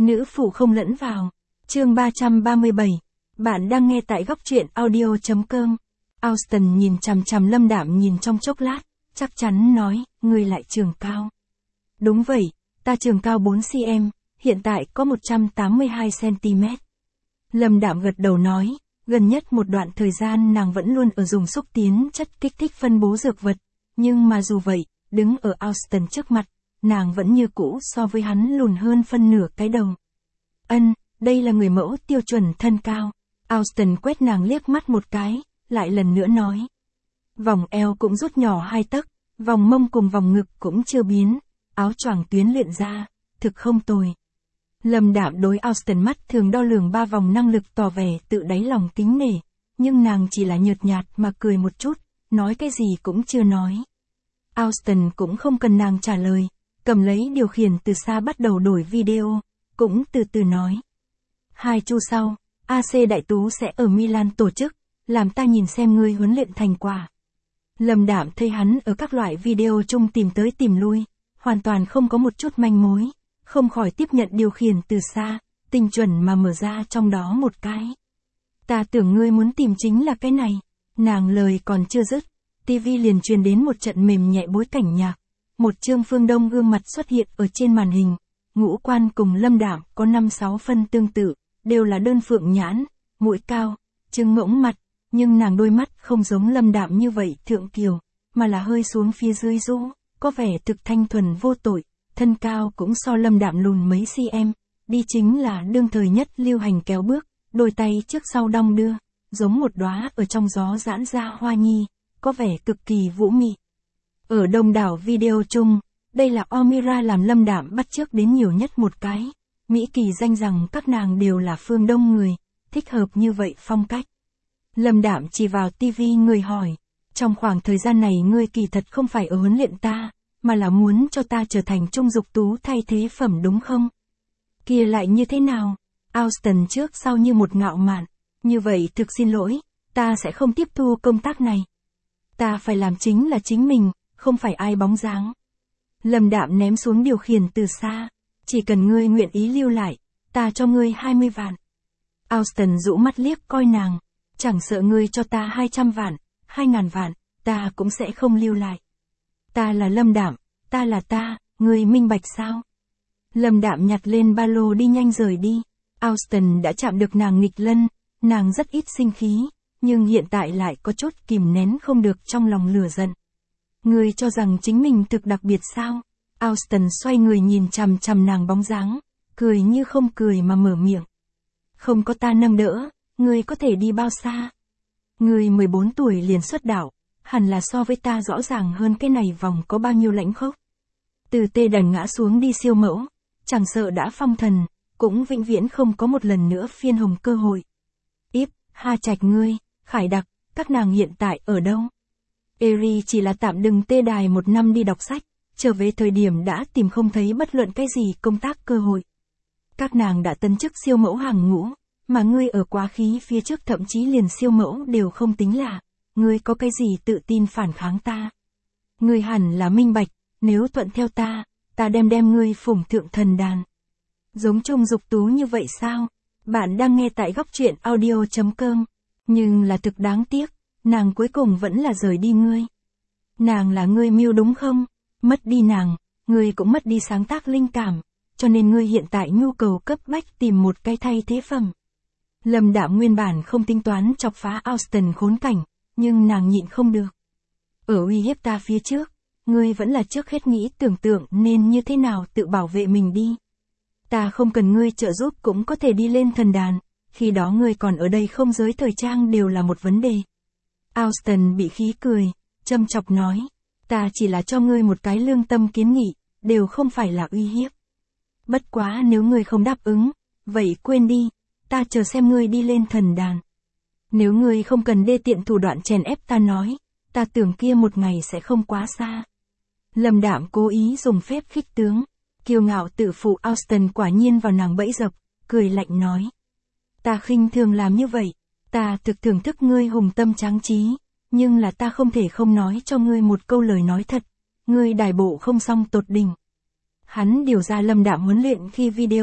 Nữ phụ không lẫn vào. Chương 337. Bạn đang nghe tại góc truyện audio.com. Austin nhìn chằm chằm Lâm Đạm nhìn trong chốc lát, chắc chắn nói, ngươi lại trường cao. Đúng vậy, ta trường cao 4cm, hiện tại có 182cm. Lâm Đạm gật đầu nói, gần nhất một đoạn thời gian nàng vẫn luôn ở dùng xúc tiến chất kích thích phân bố dược vật, nhưng mà dù vậy, đứng ở Austin trước mặt, nàng vẫn như cũ so với hắn lùn hơn phân nửa cái đầu. Đây là người mẫu tiêu chuẩn thân cao. Austin quét nàng liếc mắt một cái, lại lần nữa nói. Vòng eo cũng rút nhỏ 2 tấc, vòng mông cùng vòng ngực cũng chưa biến, áo choàng tuyến luyện ra, thực không tồi. Lâm Đạm đối Austin mắt thường đo lường 3 vòng năng lực tỏ vẻ tự đáy lòng kính nể, nhưng nàng chỉ là nhợt nhạt mà cười một chút, nói cái gì cũng chưa nói. Austin cũng không cần nàng trả lời, cầm lấy điều khiển từ xa bắt đầu đổi video, cũng từ từ nói. 2 chu sau, AC Đại Tú sẽ ở Milan tổ chức, làm ta nhìn xem ngươi huấn luyện thành quả. Lâm Đạm thấy hắn ở các loại video chung tìm tới tìm lui, hoàn toàn không có một chút manh mối, không khỏi tiếp nhận điều khiển từ xa, tinh chuẩn mà mở ra trong đó một cái. Ta tưởng ngươi muốn tìm chính là cái này. Nàng lời còn chưa dứt, TV liền truyền đến một trận mềm nhẹ bối cảnh nhạc. Một Trương Phương Đông gương mặt xuất hiện ở trên màn hình, ngũ quan cùng Lâm Đạm có 5-6 phân tương tự, đều là đơn phượng nhãn, mũi cao, trưng ngỗng mặt, nhưng nàng đôi mắt không giống Lâm Đạm như vậy thượng kiều, mà là hơi xuống phía dưới rũ, có vẻ thực thanh thuần vô tội, thân cao cũng so Lâm Đạm lùn mấy cm, đi chính là đương thời nhất lưu hành kéo bước, đôi tay trước sau đong đưa, giống một đóa ở trong gió giãn ra hoa nhi, có vẻ cực kỳ vũ mị. Ở đông đảo video chung, đây là Omira làm Lâm Đạm bắt chước đến nhiều nhất một cái. Mỹ Kỳ danh rằng các nàng đều là phương Đông người, thích hợp như vậy phong cách. Lâm Đạm chỉ vào TV người hỏi, trong khoảng thời gian này ngươi kỳ thật không phải ở huấn luyện ta, mà là muốn cho ta trở thành trung dục tú thay thế phẩm đúng không? Kia lại như thế nào? Austin trước sau như một ngạo mạn, như vậy thực xin lỗi, ta sẽ không tiếp thu công tác này. Ta phải làm chính là chính mình, không phải ai bóng dáng. Lâm Đạm ném xuống điều khiển từ xa, chỉ cần ngươi nguyện ý lưu lại, ta cho ngươi 20 vạn. Austin rũ mắt liếc coi nàng, chẳng sợ ngươi cho ta 200 vạn, 2.000 vạn, ta cũng sẽ không lưu lại. Ta là Lâm Đạm, ta là ta, ngươi minh bạch sao? Lâm Đạm nhặt lên ba lô đi nhanh rời đi. Austin đã chạm được nàng nghịch lân, nàng rất ít sinh khí, nhưng hiện tại lại có chút kìm nén không được trong lòng lửa giận. Ngươi cho rằng chính mình thực đặc biệt sao? Austin xoay người nhìn chằm chằm nàng bóng dáng, cười như không cười mà mở miệng. Không có ta nâng đỡ, ngươi có thể đi bao xa? Ngươi 14 tuổi liền xuất đạo, hẳn là so với ta rõ ràng hơn cái này vòng có bao nhiêu lãnh khốc. Từ tê đần ngã xuống đi siêu mẫu, chẳng sợ đã phong thần, cũng vĩnh viễn không có một lần nữa phiên hồng cơ hội. Ha Trạch ngươi, Khải Đặc, các nàng hiện tại ở đâu? Eri chỉ là tạm đừng tê đài 1 năm đi đọc sách, trở về thời điểm đã tìm không thấy bất luận cái gì công tác cơ hội. Các nàng đã tân chức siêu mẫu hàng ngũ, mà ngươi ở quá khí phía trước thậm chí liền siêu mẫu đều không tính là, ngươi có cái gì tự tin phản kháng ta? Ngươi hẳn là minh bạch, nếu thuận theo ta đem ngươi phủng thượng thần đàn. Giống Trung Dục Tú như vậy sao? Bạn đang nghe tại góc truyện audio.com, nhưng là thực đáng tiếc, nàng cuối cùng vẫn là rời đi ngươi. Nàng là ngươi mưu đúng không? Mất đi nàng, ngươi cũng mất đi sáng tác linh cảm, cho nên ngươi hiện tại nhu cầu cấp bách tìm một cái thay thế phẩm. Lâm Đạm nguyên bản không tính toán chọc phá Austin khốn cảnh, nhưng nàng nhịn không được. Ở uy hiếp ta phía trước, ngươi vẫn là trước hết nghĩ tưởng tượng nên như thế nào tự bảo vệ mình đi. Ta không cần ngươi trợ giúp cũng có thể đi lên thần đàn, khi đó ngươi còn ở đây không giới thời trang đều là một vấn đề. Austin bị khí cười, châm chọc nói, ta chỉ là cho ngươi một cái lương tâm kiến nghị, đều không phải là uy hiếp. Bất quá nếu ngươi không đáp ứng, vậy quên đi, ta chờ xem ngươi đi lên thần đàn. Nếu ngươi không cần đê tiện thủ đoạn chèn ép ta nói, ta tưởng kia một ngày sẽ không quá xa. Lâm Đạm cố ý dùng phép khích tướng, kiêu ngạo tự phụ Austin quả nhiên vào nàng bẫy dập, cười lạnh nói. Ta khinh thường làm như vậy, ta thực thưởng thức ngươi hùng tâm tráng trí, nhưng là ta không thể không nói cho ngươi một câu lời nói thật, ngươi đài bộ không song tột đỉnh. Hắn điều ra Lâm Đạm huấn luyện khi video,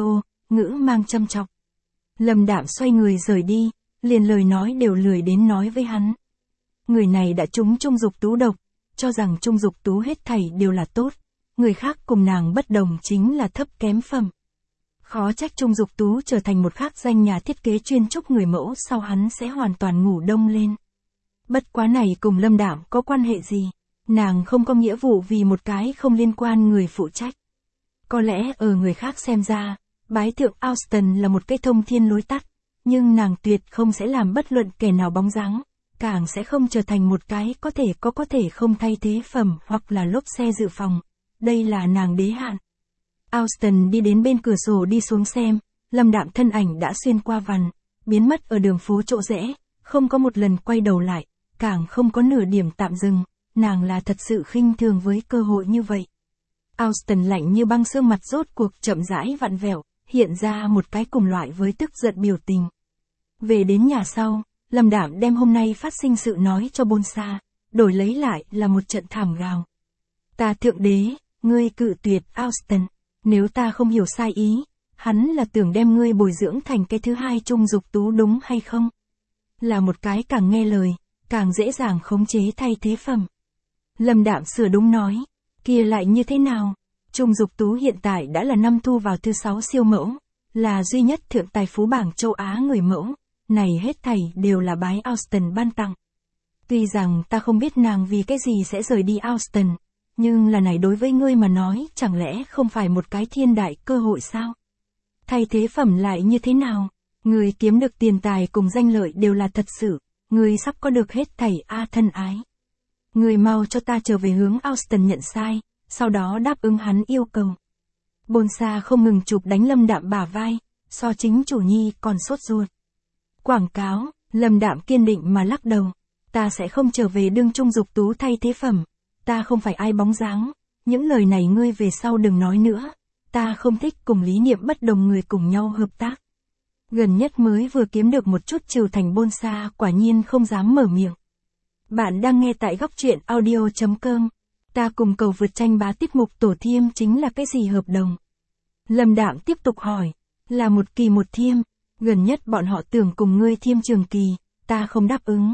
ngữ mang châm chọc. Lâm Đạm xoay người rời đi, liền lời nói đều lười đến nói với hắn. Người này đã trúng Trung Dục Tú độc, cho rằng Trung Dục Tú hết thảy đều là tốt, người khác cùng nàng bất đồng chính là thấp kém phẩm. Khó trách Trung Dục Tú trở thành một khác danh nhà thiết kế chuyên trúc người mẫu, sau hắn sẽ hoàn toàn ngủ đông lên. Bất quá này cùng Lâm Đạm có quan hệ gì? Nàng không có nghĩa vụ vì một cái không liên quan người phụ trách. Có lẽ ở người khác xem ra, bái thượng Austin là một cái thông thiên lối tắt, nhưng nàng tuyệt không sẽ làm bất luận kẻ nào bóng dáng, càng sẽ không trở thành một cái có thể không thay thế phẩm hoặc là lốp xe dự phòng. Đây là nàng đế hạn. Austin đi đến bên cửa sổ đi xuống xem, Lâm Đạm thân ảnh đã xuyên qua vằn, biến mất ở đường phố chỗ rẽ, không có một lần quay đầu lại, càng không có nửa điểm tạm dừng, nàng là thật sự khinh thường với cơ hội như vậy. Austin lạnh như băng, xương mặt rốt cuộc chậm rãi vặn vẹo, hiện ra một cái cùng loại với tức giận biểu tình. Về đến nhà sau, Lâm Đạm đem hôm nay phát sinh sự nói cho Bonsa, đổi lấy lại là một trận thảm gào. Ta thượng đế, ngươi cự tuyệt Austin, nếu ta không hiểu sai ý, hắn là tưởng đem ngươi bồi dưỡng thành cái thứ hai Trung Dục Tú đúng hay không? Là một cái càng nghe lời, càng dễ dàng khống chế thay thế phẩm. Lâm Đạm sửa đúng nói, kia lại như thế nào? Trung Dục Tú hiện tại đã là năm thu vào thứ 6 siêu mẫu, là duy nhất thượng tài phú bảng châu Á người mẫu, này hết thảy đều là bái Austin ban tặng. Tuy rằng ta không biết nàng vì cái gì sẽ rời đi Austin, nhưng là này đối với ngươi mà nói chẳng lẽ không phải một cái thiên đại cơ hội sao? Thay thế phẩm lại như thế nào? Ngươi kiếm được tiền tài cùng danh lợi đều là thật sự, ngươi sắp có được hết thảy thân ái. Ngươi mau cho ta trở về hướng Austin nhận sai, sau đó đáp ứng hắn yêu cầu. Bonsa không ngừng chụp đánh Lâm Đạm bả vai, so chính chủ nhi còn sốt ruột. Quảng cáo, Lâm Đạm kiên định mà lắc đầu. Ta sẽ không trở về đương Trung Dục Tú thay thế phẩm. Ta không phải ai bóng dáng. Những lời này ngươi về sau đừng nói nữa. Ta không thích cùng lý niệm bất đồng người cùng nhau hợp tác. Gần nhất mới vừa kiếm được một chút trừ thành Bonsa quả nhiên không dám mở miệng. Bạn đang nghe tại góc truyện audio.com. Ta cùng cầu vượt tranh bá tiết mục tổ thiêm chính là cái gì hợp đồng? Lâm Đạm tiếp tục hỏi. Là một kỳ một thiêm. Gần nhất bọn họ tưởng cùng ngươi thiêm trường kỳ, ta không đáp ứng.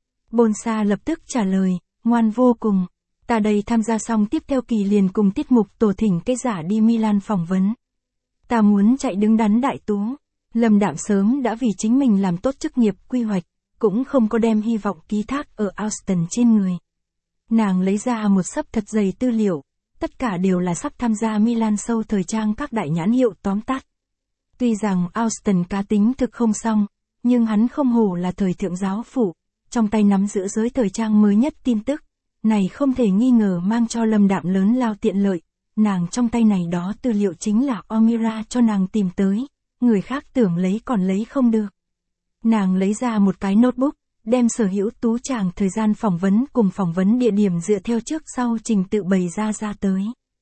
Bonsa lập tức trả lời, ngoan vô cùng. Ta đây tham gia xong tiếp theo kỳ liền cùng tiết mục tổ thỉnh cái giả đi Milan phỏng vấn. Ta muốn chạy đứng đắn đại tú. Lâm Đạm sớm đã vì chính mình làm tốt chức nghiệp quy hoạch, cũng không có đem hy vọng ký thác ở Austin trên người. Nàng lấy ra một xấp thật dày tư liệu, tất cả đều là sắp tham gia Milan show thời trang các đại nhãn hiệu tóm tắt. Tuy rằng Austin cá tính thực không xong, nhưng hắn không hổ là thời thượng giáo phụ, trong tay nắm giữ giới thời trang mới nhất tin tức, này không thể nghi ngờ mang cho Lâm Đạm lớn lao tiện lợi, nàng trong tay này đó tư liệu chính là Omira cho nàng tìm tới, người khác tưởng lấy còn lấy không được. Nàng lấy ra một cái notebook, đem sở hữu tú chàng thời gian phỏng vấn cùng phỏng vấn địa điểm dựa theo trước sau trình tự bày ra tới.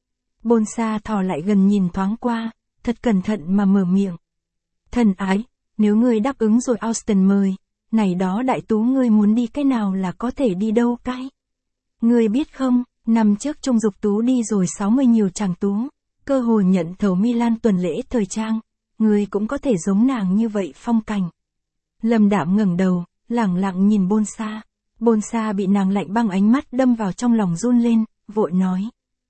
Bonsa thò lại gần nhìn thoáng qua, thật cẩn thận mà mở miệng. Thân ái, nếu ngươi đáp ứng rồi Austin mời, này đó đại tú ngươi muốn đi cái nào là có thể đi đâu cái. Ngươi biết không, năm trước Trung Dục Tú đi rồi 60 nhiều chàng tú, cơ hội nhận thầu Milan tuần lễ thời trang, ngươi cũng có thể giống nàng như vậy phong cảnh. Lâm Đạm ngẩng đầu, lẳng lặng nhìn Bonsa. Bonsa bị nàng lạnh băng ánh mắt đâm vào trong lòng run lên, vội nói.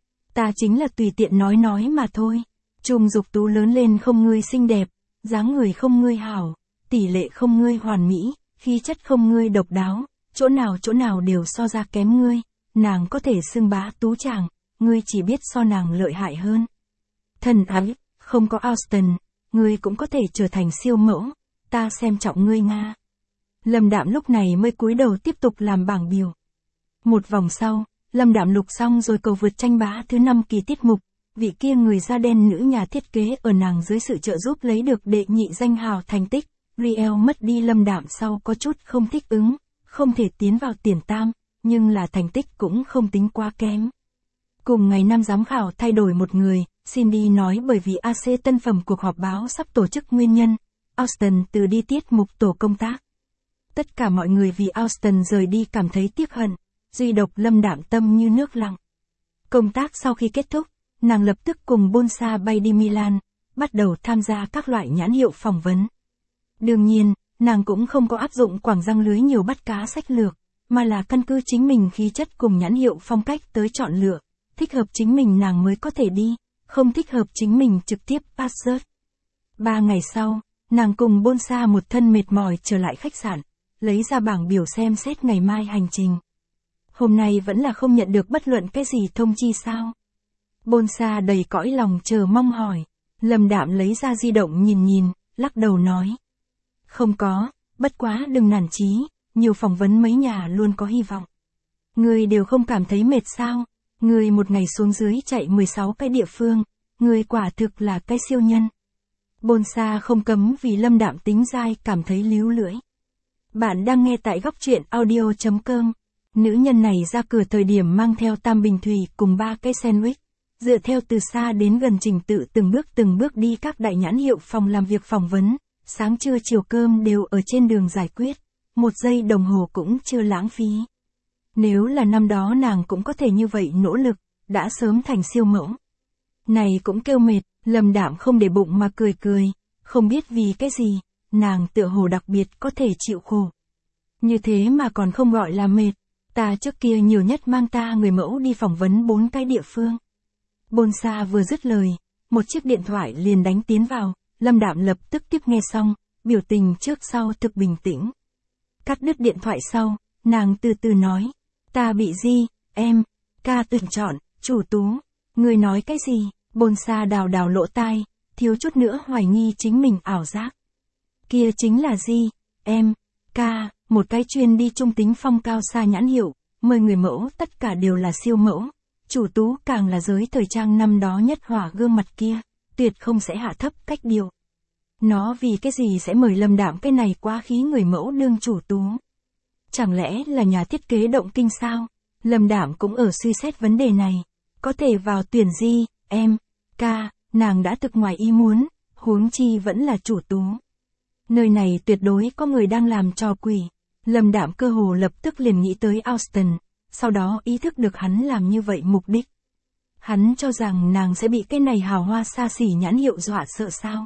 Ta chính là tùy tiện nói mà thôi. Trung Dục Tú lớn lên không ngươi xinh đẹp, dáng người không ngươi hảo, tỷ lệ không ngươi hoàn mỹ, khí chất không ngươi độc đáo, chỗ nào đều so ra kém ngươi, nàng có thể xưng bá tú chàng, ngươi chỉ biết so nàng lợi hại hơn. Thân ái, không có Austin, ngươi cũng có thể trở thành siêu mẫu, ta xem trọng ngươi Nga. Lâm Đạm lúc này mới cúi đầu tiếp tục làm bảng biểu. Một vòng sau, Lâm Đạm lục xong rồi cầu vượt tranh bá thứ 5 kỳ tiết mục. Vị kia người da đen nữ nhà thiết kế ở nàng dưới sự trợ giúp lấy được đệ nhị danh hào thành tích. Riel mất đi Lâm Đạm sau có chút không thích ứng, không thể tiến vào tiền tam, nhưng là thành tích cũng không tính quá kém. Cùng ngày năm giám khảo thay đổi một người, Cindy nói bởi vì AC tân phẩm cuộc họp báo sắp tổ chức nguyên nhân, Austin từ đi tiết mục tổ công tác. Tất cả mọi người vì Austin rời đi cảm thấy tiếc hận, duy độc Lâm Đạm tâm như nước lặng. Công tác sau khi kết thúc, nàng lập tức cùng Bonsa bay đi Milan, bắt đầu tham gia các loại nhãn hiệu phỏng vấn. Đương nhiên, nàng cũng không có áp dụng quảng răng lưới nhiều bắt cá sách lược, mà là căn cứ chính mình khí chất cùng nhãn hiệu phong cách tới chọn lựa, thích hợp chính mình nàng mới có thể đi, không thích hợp chính mình trực tiếp pass rớt. 3 ngày sau, nàng cùng Bonsa một thân mệt mỏi trở lại khách sạn, lấy ra bảng biểu xem xét ngày mai hành trình. Hôm nay vẫn là không nhận được bất luận cái gì thông chi sao? Bonsa đầy cõi lòng chờ mong hỏi. Lâm Đạm lấy ra di động nhìn nhìn, lắc đầu nói. Không có, bất quá đừng nản chí, nhiều phỏng vấn mấy nhà luôn có hy vọng. Người đều không cảm thấy mệt sao? Người một ngày xuống dưới chạy 16 cái địa phương, người quả thực là cái siêu nhân. Bonsa không cấm vì Lâm Đạm tính dai cảm thấy líu lưỡi. Bạn đang nghe tại góc truyện audio.com. Nữ nhân này ra cửa thời điểm mang theo tam bình thủy cùng 3 cái sandwich, dựa theo từ xa đến gần trình tự từng bước đi các đại nhãn hiệu phòng làm việc phỏng vấn, sáng trưa chiều cơm đều ở trên đường giải quyết, 1 giây đồng hồ cũng chưa lãng phí. Nếu là năm đó nàng cũng có thể như vậy nỗ lực, đã sớm thành siêu mẫu. Này cũng kêu mệt, Lâm Đạm không để bụng mà cười cười, không biết vì cái gì, nàng tựa hồ đặc biệt có thể chịu khổ. Như thế mà còn không gọi là mệt, ta trước kia nhiều nhất mang ta người mẫu đi phỏng vấn 4 cái địa phương. Bonsa vừa dứt lời, một chiếc điện thoại liền đánh tiến vào, Lâm Đạm lập tức tiếp nghe xong, biểu tình trước sau thực bình tĩnh. Cắt đứt điện thoại sau, nàng từ từ nói, ta bị gì, em, ca tuyển chọn, chủ tú, người nói cái gì? Bonsa đào đào lỗ tai, thiếu chút nữa hoài nghi chính mình ảo giác. Kia chính là gì, em, ca, một cái chuyên đi trung tính phong cao xa nhãn hiệu, 10 người mẫu tất cả đều là siêu mẫu. Chủ tú càng là giới thời trang năm đó nhất hỏa gương mặt kia, tuyệt không sẽ hạ thấp cách điều. Nó vì cái gì sẽ mời Lâm Đạm cái này quá khí người mẫu đương chủ tú? Chẳng lẽ là nhà thiết kế động kinh sao? Lâm Đạm cũng ở suy xét vấn đề này. Có thể vào tuyển gì, em, ca, nàng đã thực ngoài ý muốn, huống chi vẫn là chủ tú. Nơi này tuyệt đối có người đang làm trò quỷ. Lâm Đạm cơ hồ lập tức liền nghĩ tới Austin, sau đó ý thức được hắn làm như vậy mục đích. Hắn cho rằng nàng sẽ bị cái này hào hoa xa xỉ nhãn hiệu dọa sợ sao?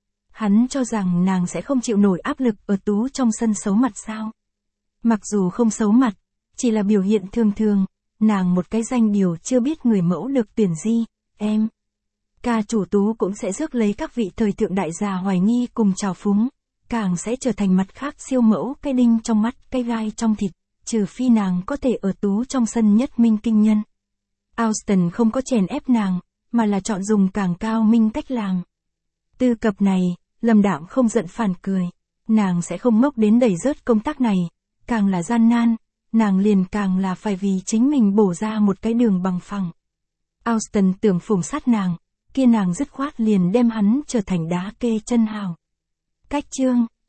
Hắn cho rằng nàng sẽ không chịu nổi áp lực ở tú trong sân xấu mặt sao? Mặc dù không xấu mặt, chỉ là biểu hiện thường thường, nàng một cái danh điều chưa biết người mẫu được tuyển gì, em. Ca chủ tú cũng sẽ rước lấy các vị thời thượng đại gia hoài nghi cùng trào phúng, càng sẽ trở thành mặt khác siêu mẫu cái đinh trong mắt, cái gai trong thịt, trừ phi nàng có thể ở tú trong sân nhất minh kinh nhân. Austin không có chèn ép nàng, mà là chọn dùng càng cao minh cách làm. Từ cập này, Lâm Đạm không giận phản cười, nàng sẽ không ngốc đến đẩy rớt công tác này, càng là gian nan, nàng liền càng là phải vì chính mình bổ ra một cái đường bằng phẳng. Austin tưởng phủng sát nàng, kia nàng dứt khoát liền đem hắn trở thành đá kê chân hào. Cách chương